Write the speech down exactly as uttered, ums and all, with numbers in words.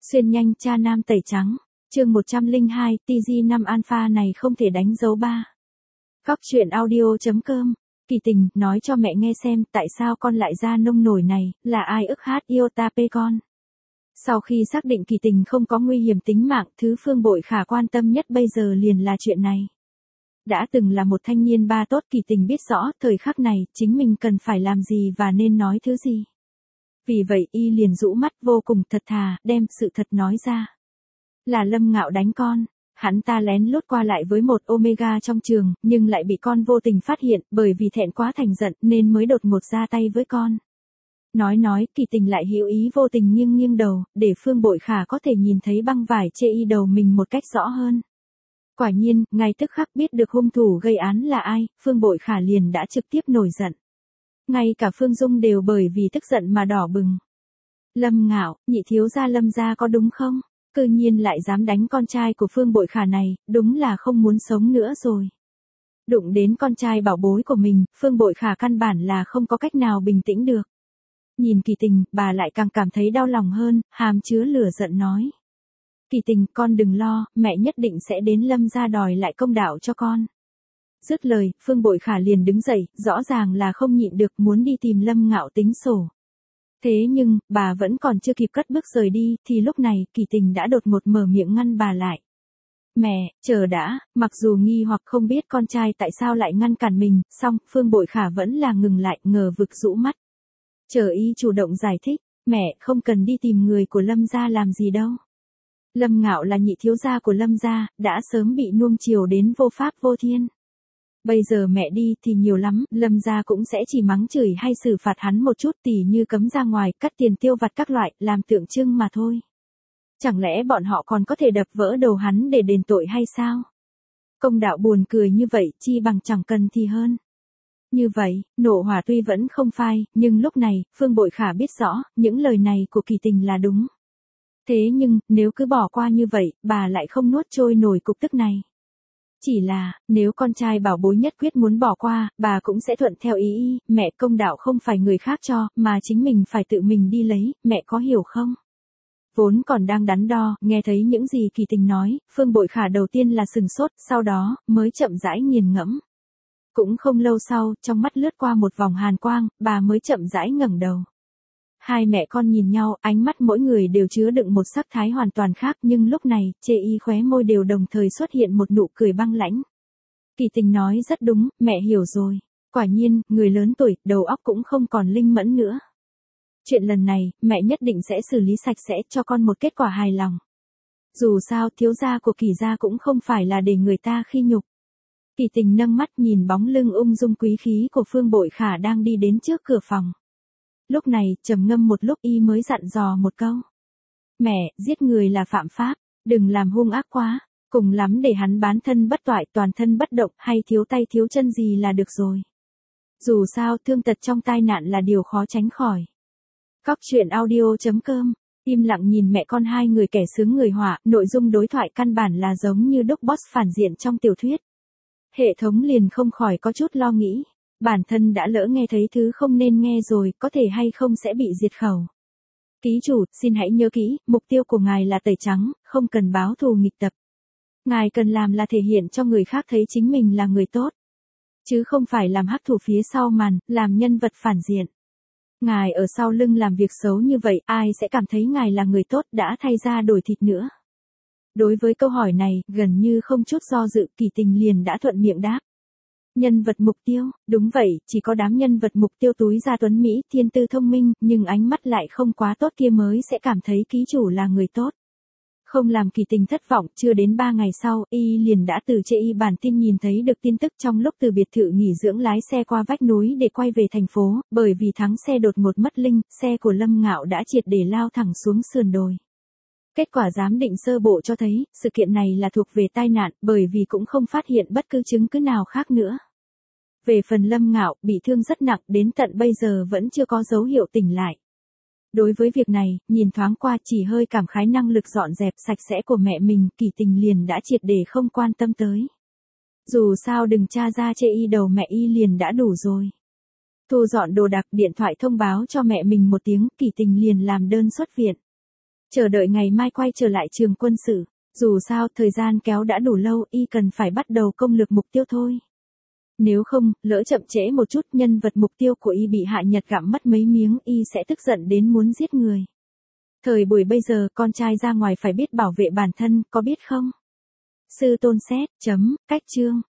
Xuyên nhanh cha nam tẩy trắng, chương một trăm lẻ hai, T G năm Alpha này không thể đánh dấu ba. Góc truyện audio.com, Kỳ Tình, nói cho mẹ nghe xem tại sao con lại ra nông nổi này, là ai ức hát iota p con. Sau khi xác định Kỳ Tình không có nguy hiểm tính mạng, thứ Phương Bội Khả quan tâm nhất bây giờ liền là chuyện này. Đã từng là một thanh niên ba tốt, Kỳ Tình biết rõ thời khắc này chính mình cần phải làm gì và nên nói thứ gì. Vì vậy y liền rũ mắt vô cùng thật thà, đem sự thật nói ra. Là Lâm Ngạo đánh con, hắn ta lén lút qua lại với một Omega trong trường, nhưng lại bị con vô tình phát hiện, bởi vì thẹn quá thành giận nên mới đột ngột ra tay với con. Nói nói, Kỳ Tình lại hữu ý vô tình nghiêng nghiêng đầu, để Phương Bội Khả có thể nhìn thấy băng vải che y đầu mình một cách rõ hơn. Quả nhiên, ngay tức khắc biết được hung thủ gây án là ai, Phương Bội Khả liền đã trực tiếp nổi giận. Ngay cả Phương Dung đều bởi vì tức giận mà đỏ bừng. Lâm Ngạo, nhị thiếu gia Lâm gia có đúng không? Cư nhiên lại dám đánh con trai của Phương Bội Khả này, đúng là không muốn sống nữa rồi. Đụng đến con trai bảo bối của mình, Phương Bội Khả căn bản là không có cách nào bình tĩnh được. Nhìn Kỳ Tình, bà lại càng cảm thấy đau lòng hơn, hàm chứa lửa giận nói. Kỳ Tình, con đừng lo, mẹ nhất định sẽ đến Lâm gia đòi lại công đạo cho con. Dứt lời, Phương Bội Khả liền đứng dậy, rõ ràng là không nhịn được muốn đi tìm Lâm Ngạo tính sổ. Thế nhưng, bà vẫn còn chưa kịp cất bước rời đi, thì lúc này, Kỳ Tình đã đột ngột mở miệng ngăn bà lại. Mẹ, chờ đã, mặc dù nghi hoặc không biết con trai tại sao lại ngăn cản mình, song, Phương Bội Khả vẫn là ngừng lại, ngờ vực rũ mắt. Chờ y chủ động giải thích, mẹ, không cần đi tìm người của Lâm gia làm gì đâu. Lâm Ngạo là nhị thiếu gia của Lâm gia, đã sớm bị nuông chiều đến vô pháp vô thiên. Bây giờ mẹ đi thì nhiều lắm, Lâm gia cũng sẽ chỉ mắng chửi hay xử phạt hắn một chút, tỉ như cấm ra ngoài, cắt tiền tiêu vặt các loại, làm tượng trưng mà thôi. Chẳng lẽ bọn họ còn có thể đập vỡ đầu hắn để đền tội hay sao? Công đạo buồn cười như vậy, chi bằng chẳng cần thì hơn. Như vậy, nộ hỏa tuy vẫn không phai, nhưng lúc này, Phương Bội Khả biết rõ, những lời này của Kỳ Tình là đúng. Thế nhưng, nếu cứ bỏ qua như vậy, bà lại không nuốt trôi nổi cục tức này. Chỉ là, nếu con trai bảo bối nhất quyết muốn bỏ qua, bà cũng sẽ thuận theo ý y, mẹ, công đạo không phải người khác cho, mà chính mình phải tự mình đi lấy, mẹ có hiểu không? Vốn còn đang đắn đo, nghe thấy những gì Kỳ Tình nói, Phương Bội Khả đầu tiên là sừng sốt, sau đó, mới chậm rãi nghiền ngẫm. Cũng không lâu sau, trong mắt lướt qua một vòng hàn quang, bà mới chậm rãi ngẩng đầu. Hai mẹ con nhìn nhau, ánh mắt mỗi người đều chứa đựng một sắc thái hoàn toàn khác, nhưng lúc này, chê y khóe môi đều đồng thời xuất hiện một nụ cười băng lãnh. Kỳ Tình nói rất đúng, mẹ hiểu rồi. Quả nhiên, người lớn tuổi, đầu óc cũng không còn linh mẫn nữa. Chuyện lần này, mẹ nhất định sẽ xử lý sạch sẽ cho con một kết quả hài lòng. Dù sao, thiếu gia của Kỳ gia cũng không phải là để người ta khi nhục. Kỳ Tình nâng mắt nhìn bóng lưng ung dung quý khí của Phương Bội Khả đang đi đến trước cửa phòng. Lúc này, trầm ngâm một lúc y mới dặn dò một câu. Mẹ, giết người là phạm pháp, đừng làm hung ác quá, cùng lắm để hắn bán thân bất toại toàn thân bất động hay thiếu tay thiếu chân gì là được rồi. Dù sao, thương tật trong tai nạn là điều khó tránh khỏi. Góc truyện audio.com, im lặng nhìn mẹ con hai người kẻ sướng người họa, nội dung đối thoại căn bản là giống như đúc boss phản diện trong tiểu thuyết. Hệ thống liền không khỏi có chút lo nghĩ. Bản thân đã lỡ nghe thấy thứ không nên nghe rồi, có thể hay không sẽ bị diệt khẩu. Ký chủ, xin hãy nhớ kỹ, mục tiêu của ngài là tẩy trắng, không cần báo thù nghịch tập. Ngài cần làm là thể hiện cho người khác thấy chính mình là người tốt. Chứ không phải làm hắc thủ phía sau màn, làm nhân vật phản diện. Ngài ở sau lưng làm việc xấu như vậy, ai sẽ cảm thấy ngài là người tốt đã thay ra đổi thịt nữa. Đối với câu hỏi này, gần như không chút do dự, Kỳ Tình liền đã thuận miệng đáp. Nhân vật mục tiêu, đúng vậy, chỉ có đám nhân vật mục tiêu túi ra tuấn Mỹ, thiên tư thông minh, nhưng ánh mắt lại không quá tốt kia mới sẽ cảm thấy ký chủ là người tốt. Không làm Kỳ Tình thất vọng, chưa đến ba ngày sau, y liền đã từ chê y bản tin nhìn thấy được tin tức trong lúc từ biệt thự nghỉ dưỡng lái xe qua vách núi để quay về thành phố, bởi vì thắng xe đột ngột mất linh, xe của Lâm Ngạo đã triệt để lao thẳng xuống sườn đồi. Kết quả giám định sơ bộ cho thấy, sự kiện này là thuộc về tai nạn, bởi vì cũng không phát hiện bất cứ chứng cứ nào khác nữa. Về phần Lâm Ngạo, bị thương rất nặng, đến tận bây giờ vẫn chưa có dấu hiệu tỉnh lại. Đối với việc này, nhìn thoáng qua chỉ hơi cảm khái năng lực dọn dẹp sạch sẽ của mẹ mình, Kỳ Tình liền đã triệt để không quan tâm tới. Dù sao đừng tra ra chê y đầu mẹ y liền đã đủ rồi. Thu dọn đồ đạc, điện thoại thông báo cho mẹ mình một tiếng, Kỳ Tình liền làm đơn xuất viện. chờ đợi ngày mai quay trở lại trường quân sự. Dù sao, thời gian kéo đã đủ lâu, y cần phải bắt đầu công lược mục tiêu thôi. Nếu không, lỡ chậm trễ một chút, nhân vật mục tiêu của y bị Hạ Nhật gặm mất mấy miếng, y sẽ tức giận đến muốn giết người. Thời buổi bây giờ, con trai ra ngoài phải biết bảo vệ bản thân, có biết không? Sư Tôn xét, chấm, cách chương.